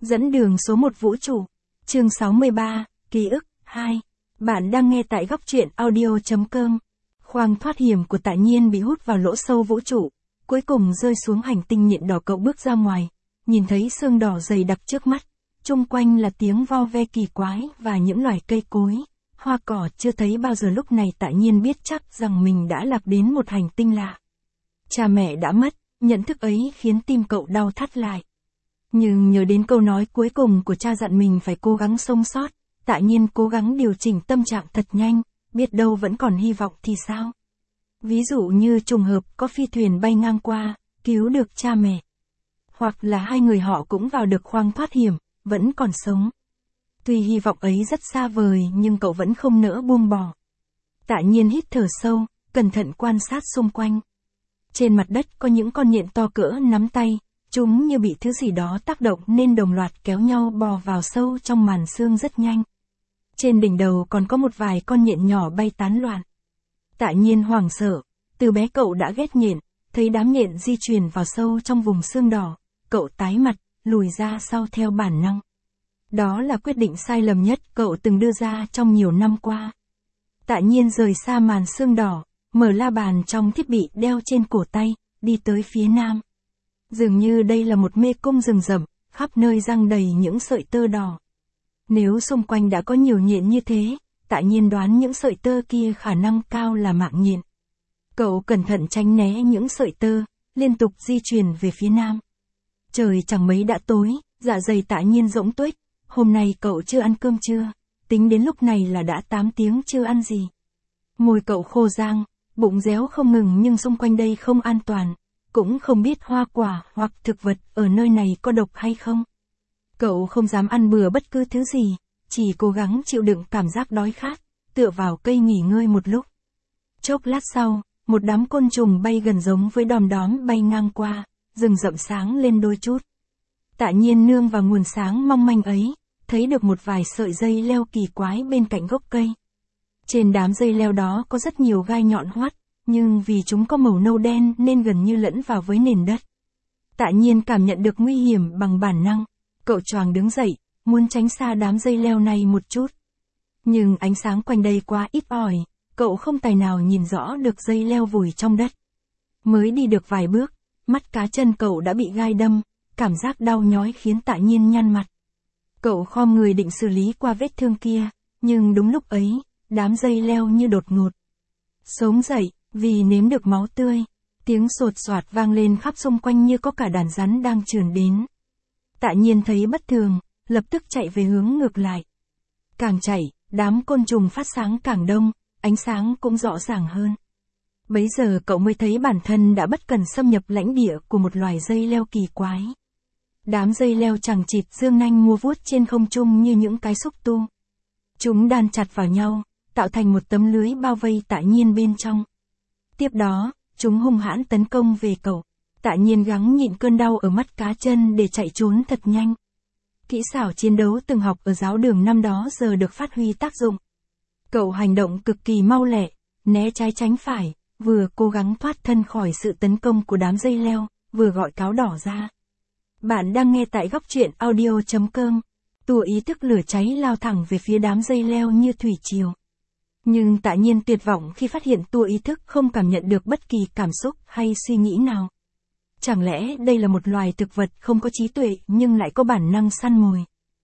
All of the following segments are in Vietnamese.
Dẫn đường số 1 vũ trụ. Chương 63, ký ức 2. Bạn đang nghe tại góc truyện audio.com. Khoang thoát hiểm của Tạ Nhiên bị hút vào lỗ sâu vũ trụ, cuối cùng rơi xuống hành tinh nhện đỏ. Cậu bước ra ngoài, nhìn thấy sương đỏ dày đặc trước mắt, chung quanh là tiếng vo ve kỳ quái và những loài cây cối, hoa cỏ chưa thấy bao giờ. Lúc này Tạ Nhiên biết chắc rằng mình đã lạc đến một hành tinh lạ. Cha mẹ đã mất, nhận thức ấy khiến tim cậu đau thắt lại. Nhưng nhớ đến câu nói cuối cùng của cha dặn mình phải cố gắng sống sót, Tạ Nhiên cố gắng điều chỉnh tâm trạng thật nhanh, biết đâu vẫn còn hy vọng thì sao? Ví dụ như trùng hợp có phi thuyền bay ngang qua, cứu được cha mẹ. Hoặc là hai người họ cũng vào được khoang thoát hiểm, vẫn còn sống. Tuy hy vọng ấy rất xa vời nhưng cậu vẫn không nỡ buông bỏ. Tạ Nhiên hít thở sâu, cẩn thận quan sát xung quanh. Trên mặt đất có những con nhện to cỡ nắm tay, chúng như bị thứ gì đó tác động nên đồng loạt kéo nhau bò vào sâu trong màn sương rất nhanh. Trên đỉnh đầu còn có một vài con nhện nhỏ bay tán loạn. Tạ Nhiên hoảng sợ, từ bé cậu đã ghét nhện, thấy đám nhện di chuyển vào sâu trong vùng sương đỏ, cậu tái mặt, lùi ra sau theo bản năng. Đó là quyết định sai lầm nhất cậu từng đưa ra trong nhiều năm qua. Tạ Nhiên rời xa màn sương đỏ, mở la bàn trong thiết bị đeo trên cổ tay, đi tới phía nam. Dường như đây là một mê cung rừng rậm, khắp nơi giăng đầy những sợi tơ đỏ. Nếu xung quanh đã có nhiều nhện như thế, Tạ Nhiên đoán những sợi tơ kia khả năng cao là mạng nhện. Cậu cẩn thận tránh né những sợi tơ, liên tục di chuyển về phía nam. Trời chẳng mấy đã tối, dạ dày Tạ Nhiên rỗng tuếch, hôm nay cậu chưa ăn cơm trưa, tính đến lúc này là đã 8 tiếng chưa ăn gì. Môi cậu khô rang, bụng réo không ngừng nhưng xung quanh đây không an toàn, cũng không biết hoa quả hoặc thực vật ở nơi này có độc hay không. Cậu không dám ăn bừa bất cứ thứ gì, chỉ cố gắng chịu đựng cảm giác đói khát, tựa vào cây nghỉ ngơi một lúc. Chốc lát sau, một đám côn trùng bay gần giống với đom đóm bay ngang qua, rừng rậm sáng lên đôi chút. Tạ Nhiên nương vào nguồn sáng mong manh ấy, thấy được một vài sợi dây leo kỳ quái bên cạnh gốc cây. Trên đám dây leo đó có rất nhiều gai nhọn hoắt, nhưng vì chúng có màu nâu đen nên gần như lẫn vào với nền đất. Tạ Nhiên cảm nhận được nguy hiểm bằng bản năng, cậu choàng đứng dậy, muốn tránh xa đám dây leo này một chút. Nhưng ánh sáng quanh đây quá ít ỏi, cậu không tài nào nhìn rõ được dây leo vùi trong đất. Mới đi được vài bước, mắt cá chân cậu đã bị gai đâm, cảm giác đau nhói khiến Tạ Nhiên nhăn mặt. Cậu khom người định xử lý qua vết thương kia, nhưng đúng lúc ấy, đám dây leo như đột ngột sống dậy, vì nếm được máu tươi. Tiếng sột soạt vang lên khắp xung quanh như có cả đàn rắn đang trườn đến. Tạ Nhiên thấy bất thường, lập tức chạy về hướng ngược lại. Càng chạy, đám côn trùng phát sáng càng đông, ánh sáng cũng rõ ràng hơn. Bấy giờ cậu mới thấy bản thân đã bất cần xâm nhập lãnh địa của một loài dây leo kỳ quái. Đám dây leo chằng chịt dương nanh múa vuốt trên không trung như những cái xúc tu. Chúng đan chặt vào nhau, tạo thành một tấm lưới bao vây Tạ Nhiên bên trong. Tiếp đó, chúng hung hãn tấn công về cậu. Tạ Nhiên gắng nhịn cơn đau ở mắt cá chân để chạy trốn thật nhanh. Kỹ xảo chiến đấu từng học ở giáo đường năm đó giờ được phát huy tác dụng. Cậu hành động cực kỳ mau lẹ, né trái tránh phải, vừa cố gắng thoát thân khỏi sự tấn công của đám dây leo, vừa gọi cáo đỏ ra. Bạn đang nghe tại góc truyện audio.com. Tua ý thức lửa cháy lao thẳng về phía đám dây leo như thủy triều. Nhưng Tạ Nhiên tuyệt vọng khi phát hiện tua ý thức không cảm nhận được bất kỳ cảm xúc hay suy nghĩ nào. Chẳng lẽ đây là một loài thực vật không có trí tuệ nhưng lại có bản năng săn mồi?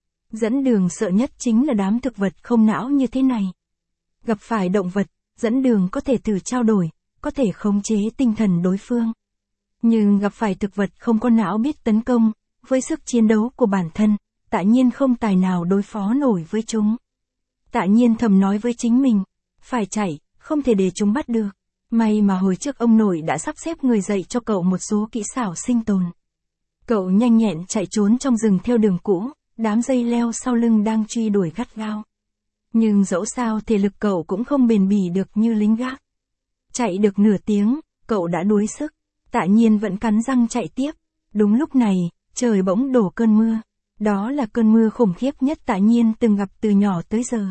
Dẫn đường sợ nhất chính là đám thực vật không não như thế này. Gặp phải động vật, dẫn đường có thể thử trao đổi, có thể khống chế tinh thần đối phương. Nhưng gặp phải thực vật không có não biết tấn công, với sức chiến đấu của bản thân, Tạ Nhiên không tài nào đối phó nổi với chúng. Tạ Nhiên thầm nói với chính mình, phải chạy, không thể để chúng bắt được. May mà hồi trước ông nội đã sắp xếp người dạy cho cậu một số kỹ xảo sinh tồn. Cậu nhanh nhẹn chạy trốn trong rừng theo đường cũ, đám dây leo sau lưng đang truy đuổi gắt gao. Nhưng dẫu sao thể lực cậu cũng không bền bỉ được như lính gác. Chạy được nửa tiếng, cậu đã đuối sức. Tạ Nhiên vẫn cắn răng chạy tiếp. Đúng lúc này, trời bỗng đổ cơn mưa. Đó là cơn mưa khủng khiếp nhất Tạ Nhiên từng gặp từ nhỏ tới giờ.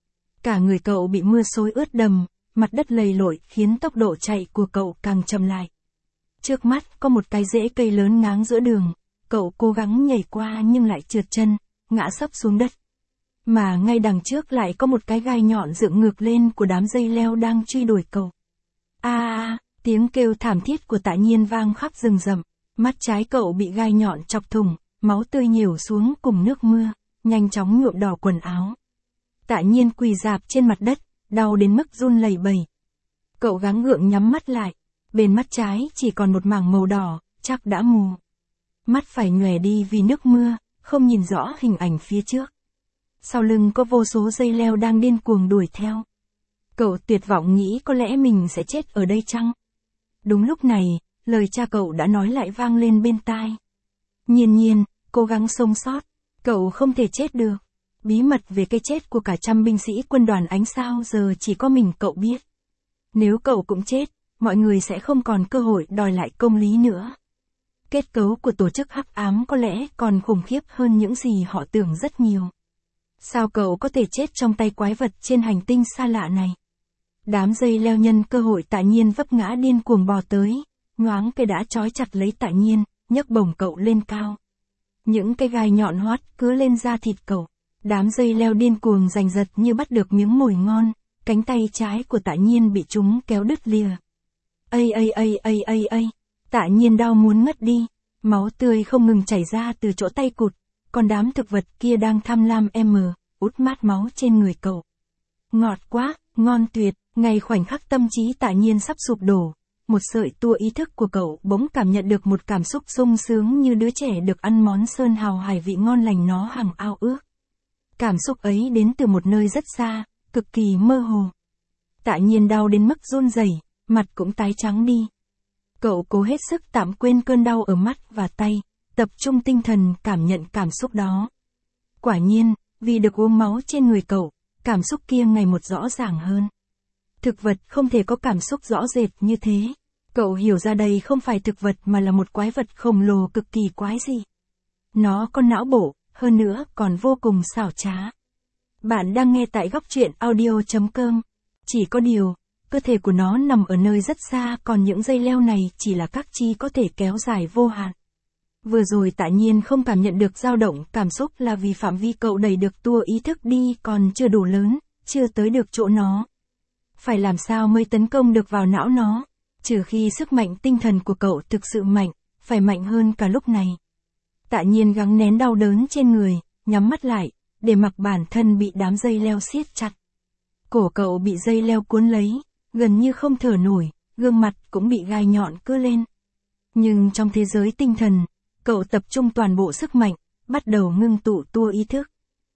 Cả người cậu bị mưa xối ướt đầm, mặt đất lầy lội khiến tốc độ chạy của cậu càng chậm lại. Trước mắt có một cái rễ cây lớn ngáng giữa đường, cậu cố gắng nhảy qua nhưng lại trượt chân, ngã sấp xuống đất. Mà ngay đằng trước lại có một cái gai nhọn dựng ngược lên của đám dây leo đang truy đuổi cậu. Tiếng kêu thảm thiết của Tạ Nhiên vang khắp rừng rậm, mắt trái cậu bị gai nhọn chọc thủng, máu tươi nhiều xuống cùng nước mưa, nhanh chóng nhuộm đỏ quần áo. Tạ Nhiên quỳ rạp trên mặt đất, đau đến mức run lẩy bẩy. Cậu gắng gượng nhắm mắt lại, bên mắt trái chỉ còn một mảng màu đỏ, chắc đã mù. Mắt phải nhòe đi vì nước mưa, không nhìn rõ hình ảnh phía trước. Sau lưng có vô số dây leo đang điên cuồng đuổi theo. Cậu tuyệt vọng nghĩ có lẽ mình sẽ chết ở đây chăng? Đúng lúc này, lời cha cậu đã nói lại vang lên bên tai. Nhiên Nhiên, cố gắng sống sót, cậu không thể chết được. Bí mật về cái chết của cả trăm binh sĩ quân đoàn Ánh Sao giờ chỉ có mình cậu biết. Nếu cậu cũng chết, mọi người sẽ không còn cơ hội đòi lại công lý nữa. Kết cấu của tổ chức hắc ám có lẽ còn khủng khiếp hơn những gì họ tưởng rất nhiều. Sao cậu có thể chết trong tay quái vật trên hành tinh xa lạ này? Đám dây leo nhân cơ hội Tạ Nhiên vấp ngã điên cuồng bò tới, nhoáng cái đã trói chặt lấy Tạ Nhiên, nhấc bổng cậu lên cao. Những cái gai nhọn hoắt cứ lên da thịt cậu. Đám dây leo điên cuồng giành giật như bắt được miếng mồi ngon, cánh tay trái của Tạ Nhiên bị chúng kéo đứt lìa. Tạ Nhiên đau muốn ngất đi, máu tươi không ngừng chảy ra từ chỗ tay cụt, còn đám thực vật kia đang tham lam út mát máu trên người cậu. Ngọt quá, ngon tuyệt, ngay khoảnh khắc tâm trí Tạ Nhiên sắp sụp đổ, một sợi tua ý thức của cậu bỗng cảm nhận được một cảm xúc sung sướng như đứa trẻ được ăn món sơn hào hải vị ngon lành nó hằng ao ước. Cảm xúc ấy đến từ một nơi rất xa, cực kỳ mơ hồ. Tạ Nhiên đau đến mức run rẩy, mặt cũng tái trắng đi. Cậu cố hết sức tạm quên cơn đau ở mắt và tay, tập trung tinh thần cảm nhận cảm xúc đó. Quả nhiên, vì được uống máu trên người cậu, cảm xúc kia ngày một rõ ràng hơn. Thực vật không thể có cảm xúc rõ rệt như thế. Cậu hiểu ra đây không phải thực vật mà là một quái vật khổng lồ cực kỳ quái dị. Nó có não bộ, hơn nữa còn vô cùng xảo trá. Bạn đang nghe tại góc truyện audio.com. Chỉ có điều, cơ thể của nó nằm ở nơi rất xa, còn những dây leo này chỉ là các chi có thể kéo dài vô hạn. Vừa rồi Tạ Nhiên không cảm nhận được dao động cảm xúc là vì phạm vi cậu đẩy được tua ý thức đi còn chưa đủ lớn, chưa tới được chỗ nó. Phải làm sao mới tấn công được vào não nó, trừ khi sức mạnh tinh thần của cậu thực sự mạnh, phải mạnh hơn cả lúc này. Tạ Nhiên gắng nén đau đớn trên người, nhắm mắt lại, để mặc bản thân bị đám dây leo siết chặt. Cổ cậu bị dây leo cuốn lấy, gần như không thở nổi, gương mặt cũng bị gai nhọn cưa lên. Nhưng trong thế giới tinh thần, cậu tập trung toàn bộ sức mạnh, bắt đầu ngưng tụ tua ý thức.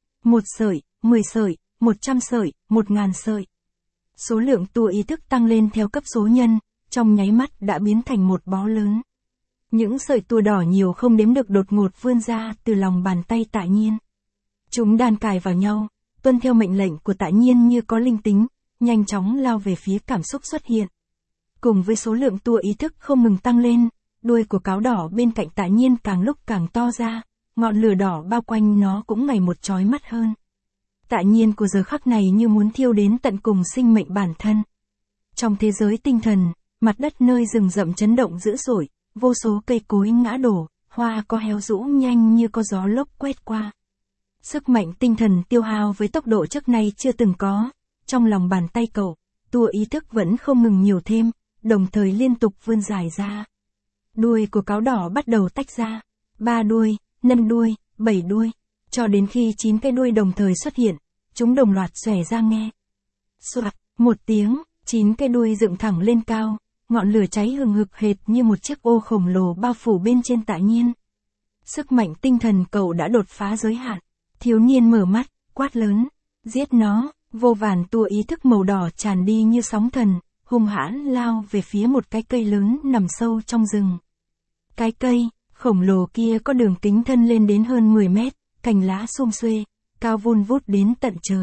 1 sợi, 10 sợi, 100 sợi, 1000 sợi. Số lượng tua ý thức tăng lên theo cấp số nhân, trong nháy mắt đã biến thành một bó lớn. Những sợi tua đỏ nhiều không đếm được đột ngột vươn ra từ lòng bàn tay Tạ Nhiên. Chúng đan cài vào nhau, tuân theo mệnh lệnh của Tạ Nhiên như có linh tính, nhanh chóng lao về phía cảm xúc xuất hiện. Cùng với số lượng tua ý thức không ngừng tăng lên, đuôi của cáo đỏ bên cạnh Tạ Nhiên càng lúc càng to ra, ngọn lửa đỏ bao quanh nó cũng ngày một chói mắt hơn. Tạ Nhiên của giờ khắc này như muốn thiêu đến tận cùng sinh mệnh bản thân. Trong thế giới tinh thần, mặt đất nơi rừng rậm chấn động dữ dội, vô số cây cối ngã đổ, hoa có héo rũ nhanh như có gió lốc quét qua. Sức mạnh tinh thần tiêu hao với tốc độ trước nay chưa từng có, trong lòng bàn tay cậu, tua ý thức vẫn không ngừng nhiều thêm, đồng thời liên tục vươn dài ra. Đuôi của cáo đỏ bắt đầu tách ra, 3 đuôi, 5 đuôi, 7 đuôi, cho đến khi 9 cái đuôi đồng thời xuất hiện, chúng đồng loạt xòe ra nghe. Soạt, một tiếng, 9 cái đuôi dựng thẳng lên cao, ngọn lửa cháy hừng hực hệt như một chiếc ô khổng lồ bao phủ bên trên Tạ Nhiên. Sức mạnh tinh thần cậu đã đột phá giới hạn. Thiếu niên mở mắt, quát lớn, giết nó, vô vàn tua ý thức màu đỏ tràn đi như sóng thần, hung hãn lao về phía một cái cây lớn nằm sâu trong rừng. Cái cây khổng lồ kia có đường kính thân lên đến hơn 10 mét, cành lá sum xuê, cao vun vút đến tận trời.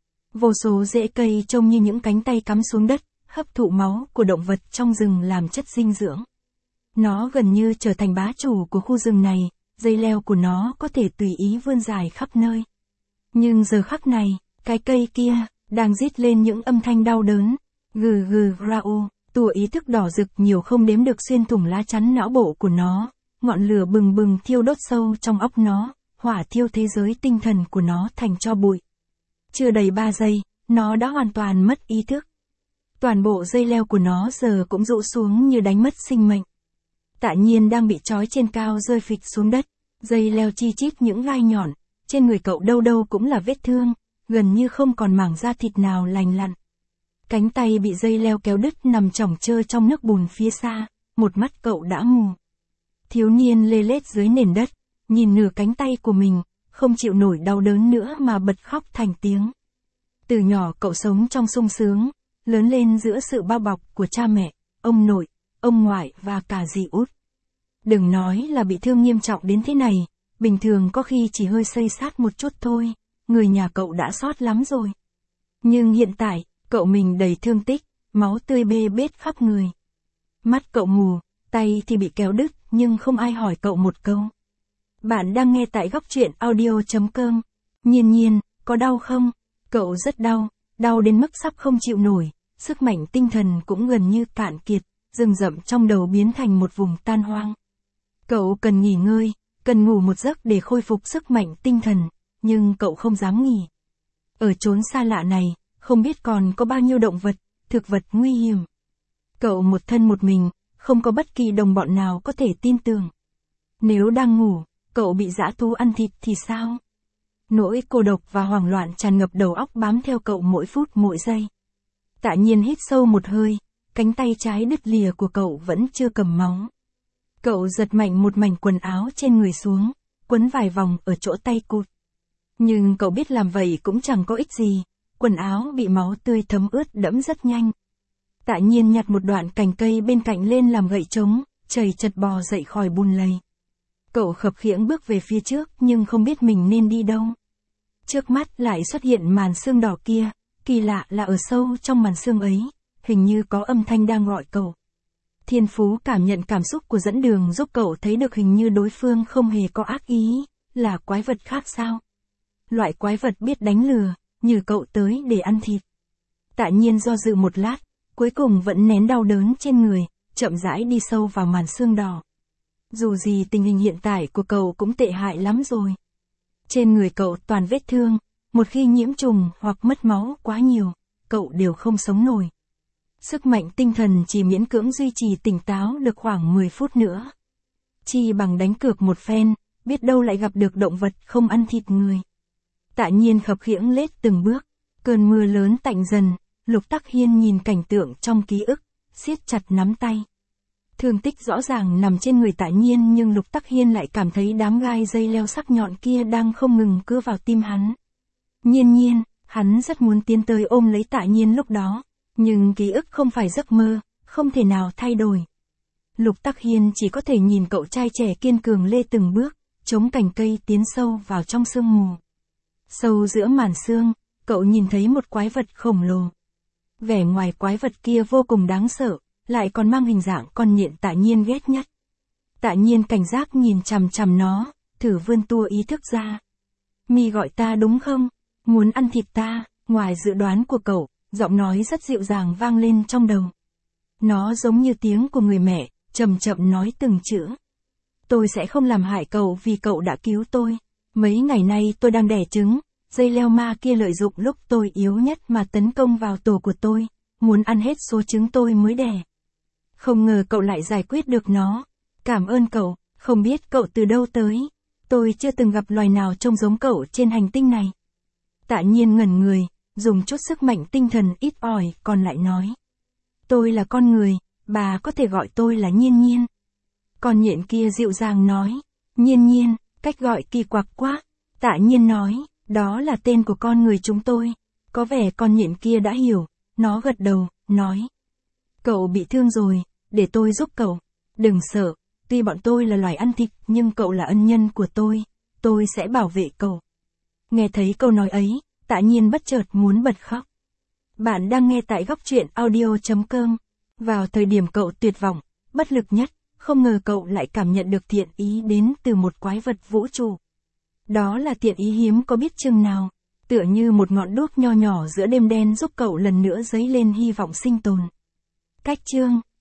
Vô số rễ cây trông như những cánh tay cắm xuống đất, hấp thụ máu của động vật trong rừng làm chất dinh dưỡng. Nó gần như trở thành bá chủ của khu rừng này, dây leo của nó có thể tùy ý vươn dài khắp nơi. Nhưng giờ khắc này, cái cây kia đang rít lên những âm thanh đau đớn, gừ rao, tua ý thức đỏ rực nhiều không đếm được xuyên thủng lá chắn não bộ của nó, ngọn lửa bừng bừng thiêu đốt sâu trong óc nó, hỏa thiêu thế giới tinh thần của nó thành tro bụi. Chưa đầy 3 giây, nó đã hoàn toàn mất ý thức. Toàn bộ dây leo của nó giờ cũng rũ xuống như đánh mất sinh mệnh. Tạ Nhiên đang bị trói trên cao rơi phịch xuống đất, dây leo chi chít những gai nhọn, trên người cậu đâu đâu cũng là vết thương, gần như không còn mảng da thịt nào lành lặn. Cánh tay bị dây leo kéo đứt nằm chỏng chơ trong nước bùn phía xa, một mắt cậu đã mù. Thiếu niên lê lết dưới nền đất, nhìn nửa cánh tay của mình, không chịu nổi đau đớn nữa mà bật khóc thành tiếng. Từ nhỏ cậu sống trong sung sướng, lớn lên giữa sự bao bọc của cha mẹ, ông nội, ông ngoại và cả dì út. Đừng nói là bị thương nghiêm trọng đến thế này, bình thường có khi chỉ hơi xây xát một chút thôi, người nhà cậu đã sót lắm rồi. Nhưng hiện tại, cậu mình đầy thương tích, máu tươi bê bết khắp người. Mắt cậu mù, tay thì bị kéo đứt, nhưng không ai hỏi cậu một câu. Bạn đang nghe tại góc truyện audio.com. Nhiên Nhiên, có đau không? Cậu rất đau, đau đến mức sắp không chịu nổi, sức mạnh tinh thần cũng gần như cạn kiệt, rừng rậm trong đầu biến thành một vùng tan hoang. Cậu cần nghỉ ngơi, cần ngủ một giấc để khôi phục sức mạnh tinh thần, nhưng cậu không dám nghỉ. Ở chốn xa lạ này, không biết còn có bao nhiêu động vật, thực vật nguy hiểm. Cậu một thân một mình, không có bất kỳ đồng bọn nào có thể tin tưởng. Nếu đang ngủ, cậu bị dã thú ăn thịt thì sao? Nỗi cô độc và hoảng loạn tràn ngập đầu óc bám theo cậu mỗi phút mỗi giây. Tạ Nhiên hít sâu một hơi, cánh tay trái đứt lìa của cậu vẫn chưa cầm máu. Cậu giật mạnh một mảnh quần áo trên người xuống, quấn vài vòng ở chỗ tay cụt. Nhưng cậu biết làm vậy cũng chẳng có ích gì, quần áo bị máu tươi thấm ướt đẫm rất nhanh. Tạ Nhiên nhặt một đoạn cành cây bên cạnh lên làm gậy trống, chầy chật bò dậy khỏi bùn lầy. Cậu khập khiễng bước về phía trước nhưng không biết mình nên đi đâu. Trước mắt lại xuất hiện màn sương đỏ kia, kỳ lạ là ở sâu trong màn sương ấy, hình như có âm thanh đang gọi cậu. Thiên Phú cảm nhận cảm xúc của dẫn đường giúp cậu thấy được hình như đối phương không hề có ác ý, là quái vật khác sao? Loại quái vật biết đánh lừa, như cậu tới để ăn thịt. Tạ Nhiên do dự một lát, cuối cùng vẫn nén đau đớn trên người, chậm rãi đi sâu vào màn sương đỏ. Dù gì tình hình hiện tại của cậu cũng tệ hại lắm rồi. Trên người cậu toàn vết thương, một khi nhiễm trùng hoặc mất máu quá nhiều, cậu đều không sống nổi. Sức mạnh tinh thần chỉ miễn cưỡng duy trì tỉnh táo được khoảng 10 phút nữa. Chi bằng đánh cược một phen, biết đâu lại gặp được động vật không ăn thịt người. Tạ Nhiên khập khiễng lết từng bước, cơn mưa lớn tạnh dần, Lục Tắc Hiên nhìn cảnh tượng trong ký ức, siết chặt nắm tay. Thương tích rõ ràng nằm trên người Tạ Nhiên nhưng Lục Tắc Hiên lại cảm thấy đám gai dây leo sắc nhọn kia đang không ngừng cứa vào tim hắn. Nhiên Nhiên, hắn rất muốn tiến tới ôm lấy Tạ Nhiên lúc đó, nhưng ký ức không phải giấc mơ, không thể nào thay đổi. Lục Tắc Hiên chỉ có thể nhìn cậu trai trẻ kiên cường lê từng bước, chống cành cây tiến sâu vào trong sương mù. Sâu giữa màn sương, cậu nhìn thấy một quái vật khổng lồ. Vẻ ngoài quái vật kia vô cùng đáng sợ, lại còn mang hình dạng con nhện Tạ Nhiên ghét nhất. Tạ Nhiên cảnh giác nhìn chằm chằm nó, thử vươn tua ý thức ra. Mi gọi ta đúng không? Muốn ăn thịt ta? Ngoài dự đoán của cậu, giọng nói rất dịu dàng vang lên trong đầu. Nó giống như tiếng của người mẹ, chậm chậm nói từng chữ. Tôi sẽ không làm hại cậu vì cậu đã cứu tôi. Mấy ngày nay tôi đang đẻ trứng, dây leo ma kia lợi dụng lúc tôi yếu nhất mà tấn công vào tổ của tôi, muốn ăn hết số trứng tôi mới đẻ. Không ngờ cậu lại giải quyết được nó. Cảm ơn cậu, không biết cậu từ đâu tới. Tôi chưa từng gặp loài nào trông giống cậu trên hành tinh này. Tạ Nhiên ngẩn người, dùng chút sức mạnh tinh thần ít ỏi còn lại nói. Tôi là con người, bà có thể gọi tôi là Nhiên Nhiên. Con nhện kia dịu dàng nói. Nhiên Nhiên, cách gọi kỳ quặc quá. Tạ Nhiên nói, đó là tên của con người chúng tôi. Có vẻ con nhện kia đã hiểu, nó gật đầu, nói. Cậu bị thương rồi, để tôi giúp cậu. Đừng sợ, tuy bọn tôi là loài ăn thịt nhưng cậu là ân nhân của tôi sẽ bảo vệ cậu. Nghe thấy câu nói ấy, Tạ Nhiên bất chợt muốn bật khóc. Bạn đang nghe tại góc truyện audio.com. Vào thời điểm cậu tuyệt vọng, bất lực nhất, không ngờ cậu lại cảm nhận được thiện ý đến từ một quái vật vũ trụ. Đó là thiện ý hiếm có biết chừng nào, tựa như một ngọn đuốc nho nhỏ giữa đêm đen giúp cậu lần nữa dấy lên hy vọng sinh tồn. Cách chương